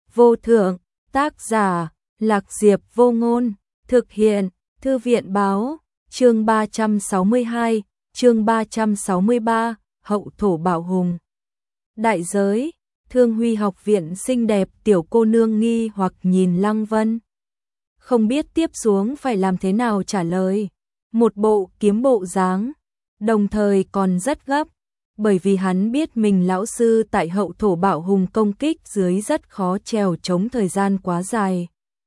vô thượng, tác giả, Lạc Diệp Vô Ngôn, thực hiện, Thư viện báo, chương 362, chương 363, hậu thổ bạo hùng. Đại giới, Thương Huy học viện xinh đẹp tiểu cô nương nghi hoặc nhìn Lăng Vân. Không biết tiếp xuống phải làm thế nào trả lời. Một bộ kiếm bộ dáng, đồng thời còn rất gấp, bởi vì hắn biết mình lão sư tại hậu thổ bạo hùng công kích dưới rất khó trèo chống thời gian quá dài.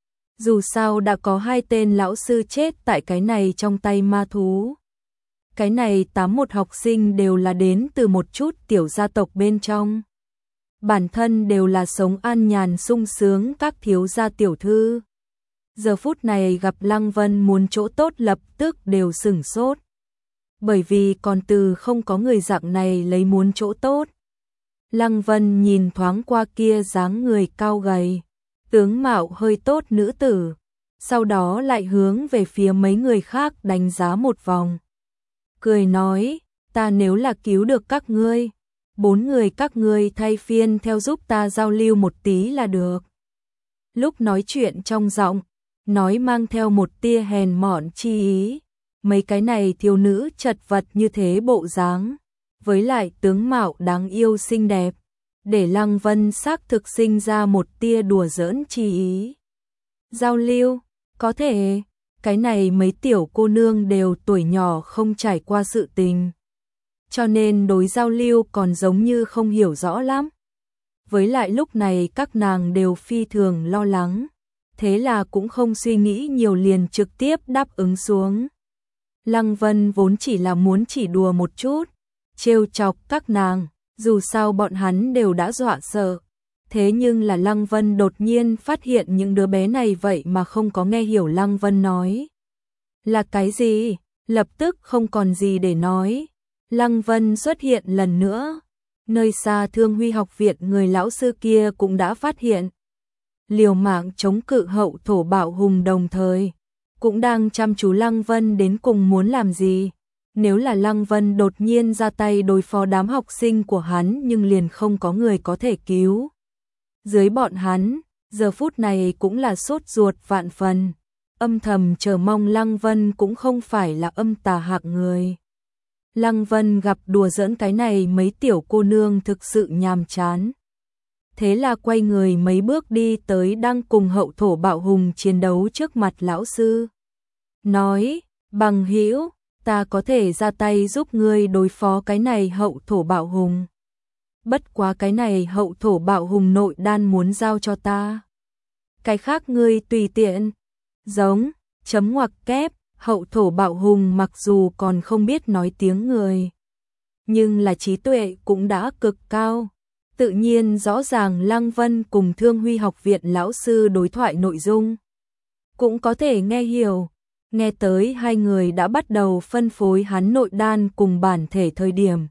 Dù sao đã có 2 tên lão sư chết tại cái này trong tay ma thú. Cái này 81 học sinh đều là đến từ một chút tiểu gia tộc bên trong. Bản thân đều là sống an nhàn sung sướng các thiếu gia tiểu thư. Giờ phút này gặp Lăng Vân muốn chỗ tốt lập tức đều sửng sốt. Bởi vì còn từ không có người dạng này lấy muốn chỗ tốt. Lăng Vân nhìn thoáng qua kia dáng người cao gầy, tướng mạo hơi tốt nữ tử, sau đó lại hướng về phía mấy người khác đánh giá một vòng. Cười nói, ta nếu là cứu được các ngươi, 4 người các ngươi thay phiên theo giúp ta giao lưu một tí là được. Lúc nói chuyện trong giọng, nói mang theo một tia hèn mọn chi ý. Mấy cái này thiếu nữ chật vật như thế bộ dáng, với lại tướng mạo đáng yêu xinh đẹp, để Lăng Vân xác thực sinh ra một tia đùa giỡn chi ý. Giao lưu, có thể, cái này mấy tiểu cô nương đều tuổi nhỏ không trải qua sự tình. Cho nên đối giao lưu còn giống như không hiểu rõ lắm. Với lại lúc này các nàng đều phi thường lo lắng, thế là cũng không suy nghĩ nhiều liền trực tiếp đáp ứng xuống. Lăng Vân vốn chỉ là muốn chỉ đùa một chút, trêu chọc các nàng, dù sao bọn hắn đều đã dọa sợ. Thế nhưng là Lăng Vân đột nhiên phát hiện những đứa bé này vậy mà không có nghe hiểu Lăng Vân nói. Là cái gì? Lập tức không còn gì để nói. Lăng Vân xuất hiện lần nữa. Nơi xa Thương Huy học viện người lão sư kia cũng đã phát hiện. Liều mạng chống cự hậu thổ bạo hùng đồng thời. Cũng đang chăm chú Lăng Vân đến cùng muốn làm gì. Nếu là Lăng Vân đột nhiên ra tay đối phó đám học sinh của hắn nhưng liền không có người có thể cứu. Dưới bọn hắn, giờ phút này cũng là sốt ruột vạn phần. Âm thầm chờ mong Lăng Vân cũng không phải là âm tà hạng người. Lăng Vân gặp đùa giỡn cái này mấy tiểu cô nương thực sự nhàm chán. Thế là quay người mấy bước đi tới đang cùng hậu thổ bạo hùng chiến đấu trước mặt lão sư. Nói, bằng hữu, ta có thể ra tay giúp ngươi đối phó cái này hậu thổ bạo hùng. Bất quá cái này hậu thổ bạo hùng nội đan muốn giao cho ta. Cái khác ngươi tùy tiện. Giống, chấm ngoặc kép, hậu thổ bạo hùng mặc dù còn không biết nói tiếng người. Nhưng là trí tuệ cũng đã cực cao. Tự nhiên rõ ràng Lăng Vân cùng Thương Huy học viện lão sư đối thoại nội dung. Cũng có thể nghe hiểu. Nghe tới hai người đã bắt đầu phân phối hắn nội đan cùng bản thể thời điểm.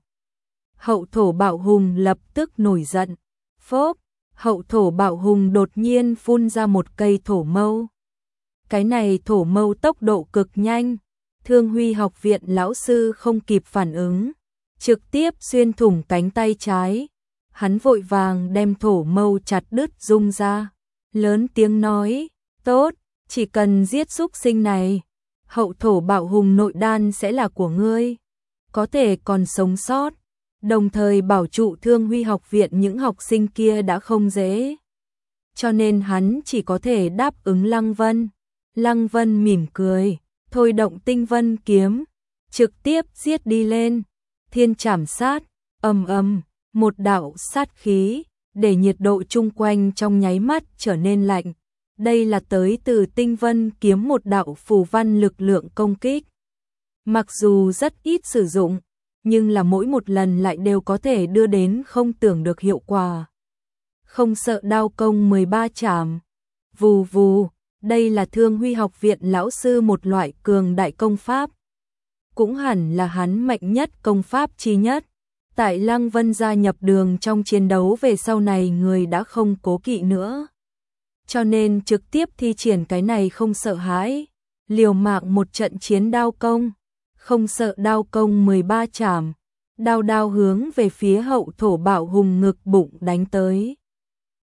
Hậu thổ bạo hùng lập tức nổi giận. Phốp, hậu thổ bạo hùng đột nhiên phun ra một cây thổ mâu. Cái này thổ mâu tốc độ cực nhanh. Thương Huy học viện lão sư không kịp phản ứng. Trực tiếp xuyên thủng cánh tay trái. Hắn vội vàng đem thổ mâu chặt đứt rung ra. Lớn tiếng nói, tốt, chỉ cần giết súc sinh này. Hậu thổ bạo hùng nội đan sẽ là của ngươi. Có thể còn sống sót. Đồng thời bảo trụ Thương Huy học viện những học sinh kia đã không dễ. Cho nên hắn chỉ có thể đáp ứng Lăng Vân. Lăng Vân mỉm cười, thôi động tinh vân kiếm. Trực tiếp giết đi lên. Thiên trảm sát, ầm ầm, một đạo sát khí, để nhiệt độ chung quanh trong nháy mắt trở nên lạnh. Đây là tới từ tinh vân kiếm một đạo phù văn lực lượng công kích. Mặc dù rất ít sử dụng, nhưng là mỗi một lần lại đều có thể đưa đến không tưởng được hiệu quả. Không sợ đao công 13 trảm. Vù vù, đây là Thương Huy học viện lão sư một loại cường đại công pháp. Cũng hẳn là hắn mạnh nhất công pháp chi nhất. Tại Lăng Vân gia nhập đường trong chiến đấu về sau này người đã không cố kỵ nữa. Cho nên trực tiếp thi triển cái này không sợ hãi. Liều mạng một trận chiến đao công. Không sợ đao công 13 trảm. Đao đao hướng về phía hậu thổ bạo hùng ngực bụng đánh tới.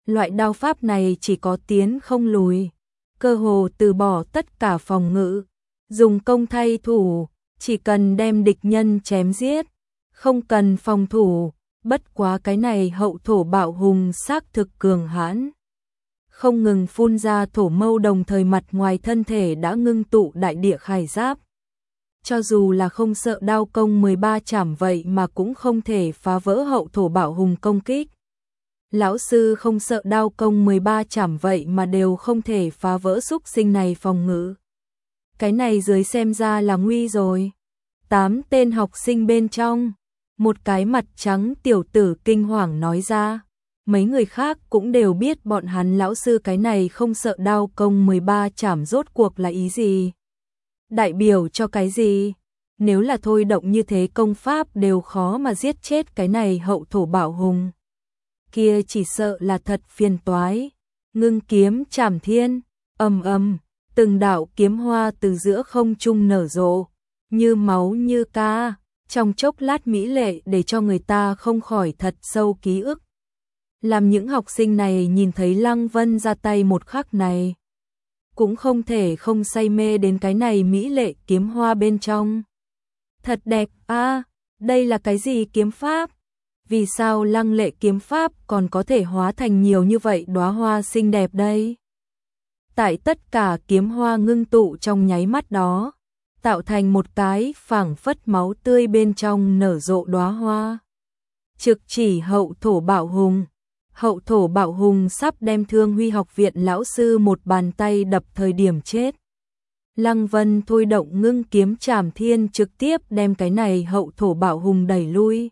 Loại đao pháp này chỉ có tiến không lùi, cơ hồ từ bỏ tất cả phòng ngự, dùng công thay thủ, chỉ cần đem địch nhân chém giết, không cần phòng thủ, bất quá cái này hậu thổ bạo hùng xác thực cường hãn. Không ngừng phun ra thổ mâu, đồng thời mặt ngoài thân thể đã ngưng tụ đại địa khải giáp. Cho dù là không sợ đao công 13 chảm vậy mà cũng không thể phá vỡ hậu thổ bạo hùng công kích. Lão sư không sợ đao công 13 chảm vậy mà đều không thể phá vỡ xúc sinh này phòng ngự. Cái này dưới xem ra là nguy rồi. 8 tên học sinh bên trong, một cái mặt trắng tiểu tử kinh hoàng nói ra. Mấy người khác cũng đều biết bọn hắn lão sư cái này không sợ đao công 13 chảm rốt cuộc là ý gì. Đại biểu cho cái gì? Nếu là thôi động như thế công pháp đều khó mà giết chết cái này hậu thổ bạo hùng. Kia chỉ sợ là thật phiền toái. Ngưng kiếm chảm thiên, ầm ầm, từng đạo kiếm hoa từ giữa không trung nở rộ, như máu như ca, trong chốc lát mỹ lệ để cho người ta không khỏi thật sâu ký ức. Làm những học sinh này nhìn thấy Lăng Vân ra tay một khắc này, cũng không thể không say mê đến cái này mỹ lệ kiếm hoa bên trong. Thật đẹp a, đây là cái gì kiếm pháp? Vì sao lăng lệ kiếm pháp còn có thể hóa thành nhiều như vậy đóa hoa xinh đẹp đây? Tại tất cả kiếm hoa ngưng tụ trong nháy mắt đó, tạo thành một cái phảng phất máu tươi bên trong nở rộ đóa hoa. Trực chỉ hậu thổ bạo hùng. Hậu thổ bạo hùng sắp đem Thương Huy học viện lão sư một bàn tay đập thời điểm chết. Lăng Vân thôi động ngưng kiếm trảm thiên trực tiếp đem cái này hậu thổ bạo hùng đẩy lui.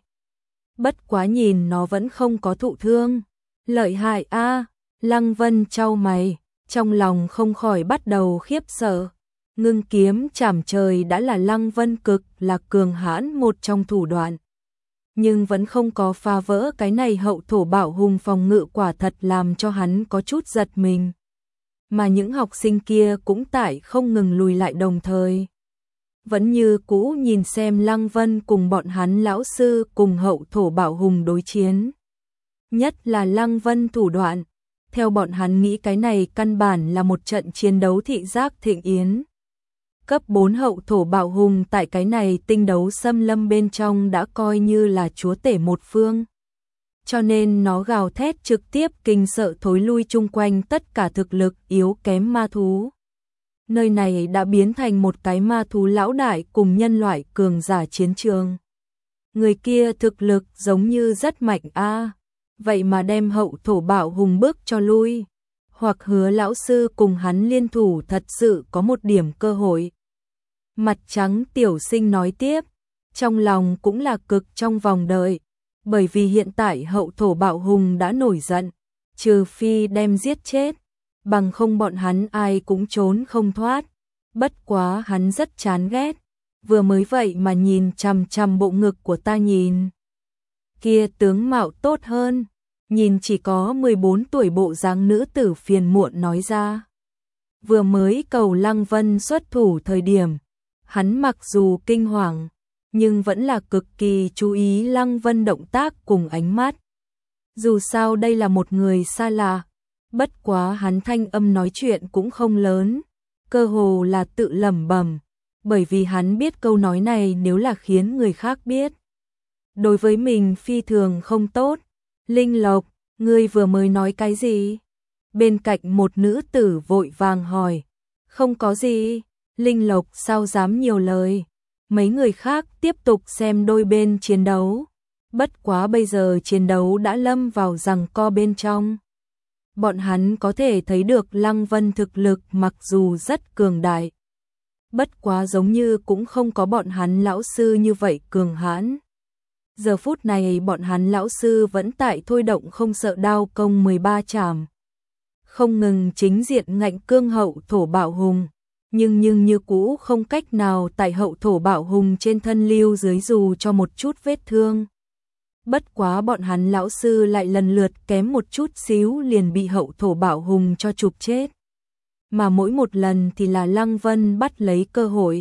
Bất quá nhìn nó vẫn không có thụ thương. Lợi hại a, Lăng Vân chau mày, trong lòng không khỏi bắt đầu khiếp sợ. Ngưng kiếm trảm trời đã là Lăng Vân cực là cường hãn một trong thủ đoạn. Nhưng vẫn không có phá vỡ cái này hậu thổ bạo hùng phòng ngự, quả thật làm cho hắn có chút giật mình. Mà những học sinh kia cũng tại không ngừng lùi lại, đồng thời vẫn như cũ nhìn xem Lăng Vân cùng bọn hắn lão sư cùng hậu thổ bạo hùng đối chiến. Nhất là Lăng Vân thủ đoạn, theo bọn hắn nghĩ cái này căn bản là một trận chiến đấu thị giác thịnh yến. Cấp 4 hậu thổ bạo hùng tại cái này tinh đấu xâm lâm bên trong đã coi như là chúa tể một phương. Cho nên nó gào thét trực tiếp kinh sợ thối lui chung quanh tất cả thực lực yếu kém ma thú. Nơi này đã biến thành một cái ma thú lão đại cùng nhân loại cường giả chiến trường. Người kia thực lực giống như rất mạnh a, vậy mà đem hậu thổ bạo hùng bước cho lui. Hoặc Hứa lão sư cùng hắn liên thủ thật sự có một điểm cơ hội. Mặt trắng tiểu sinh nói tiếp, trong lòng cũng là cực trong vòng đời, bởi vì hiện tại hậu thổ bạo hùng đã nổi giận, trừ phi đem giết chết, bằng không bọn hắn ai cũng trốn không thoát. Bất quá hắn rất chán ghét, vừa mới vậy mà nhìn chằm chằm bộ ngực của ta nhìn. Kia tướng mạo tốt hơn, nhìn chỉ có 14 tuổi bộ dáng nữ tử phiền muộn nói ra. Vừa mới cầu Lăng Vân xuất thủ thời điểm, hắn mặc dù kinh hoàng, nhưng vẫn là cực kỳ chú ý Lăng Vân động tác cùng ánh mắt. Dù sao đây là một người xa lạ, bất quá hắn thanh âm nói chuyện cũng không lớn, cơ hồ là tự lẩm bẩm, bởi vì hắn biết câu nói này nếu là khiến người khác biết, đối với mình phi thường không tốt. Linh Lộc, ngươi vừa mới nói cái gì? Bên cạnh một nữ tử vội vàng hỏi. Không có gì. Linh Lộc sao dám nhiều lời. Mấy người khác tiếp tục xem đôi bên chiến đấu. Bất quá bây giờ chiến đấu đã lâm vào giằng co bên trong. Bọn hắn có thể thấy được Lăng Vân thực lực mặc dù rất cường đại, bất quá giống như cũng không có bọn hắn lão sư như vậy cường hãn. Giờ phút này bọn hắn lão sư vẫn tại thôi động không sợ đao công 13 chảm, không ngừng chính diện ngạnh cương hậu thổ bạo hùng, nhưng như cũ không cách nào tại hậu thổ bạo hùng trên thân lưu dưới dù cho một chút vết thương. Bất quá bọn hắn lão sư lại lần lượt kém một chút xíu liền bị hậu thổ bạo hùng cho chụp chết. Mà mỗi một lần thì là Lăng Vân bắt lấy cơ hội,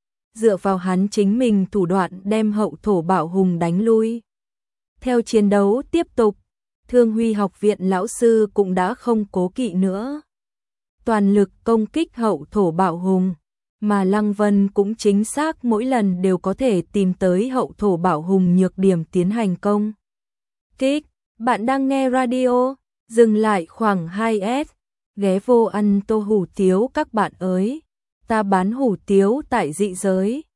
dựa vào hắn chính mình thủ đoạn đem hậu thổ bạo hùng đánh lui. Theo chiến đấu tiếp tục, Thương Huy học viện lão sư cũng đã không cố kỵ nữa. Toàn lực công kích hậu thổ bạo hùng, mà Lăng Vân cũng chính xác mỗi lần đều có thể tìm tới hậu thổ bạo hùng nhược điểm tiến hành công kích. Bạn đang nghe radio, dừng lại khoảng 2S, ghé vô ăn tô hủ tiếu các bạn ơi. Ta bán hủ tiếu tại dị giới.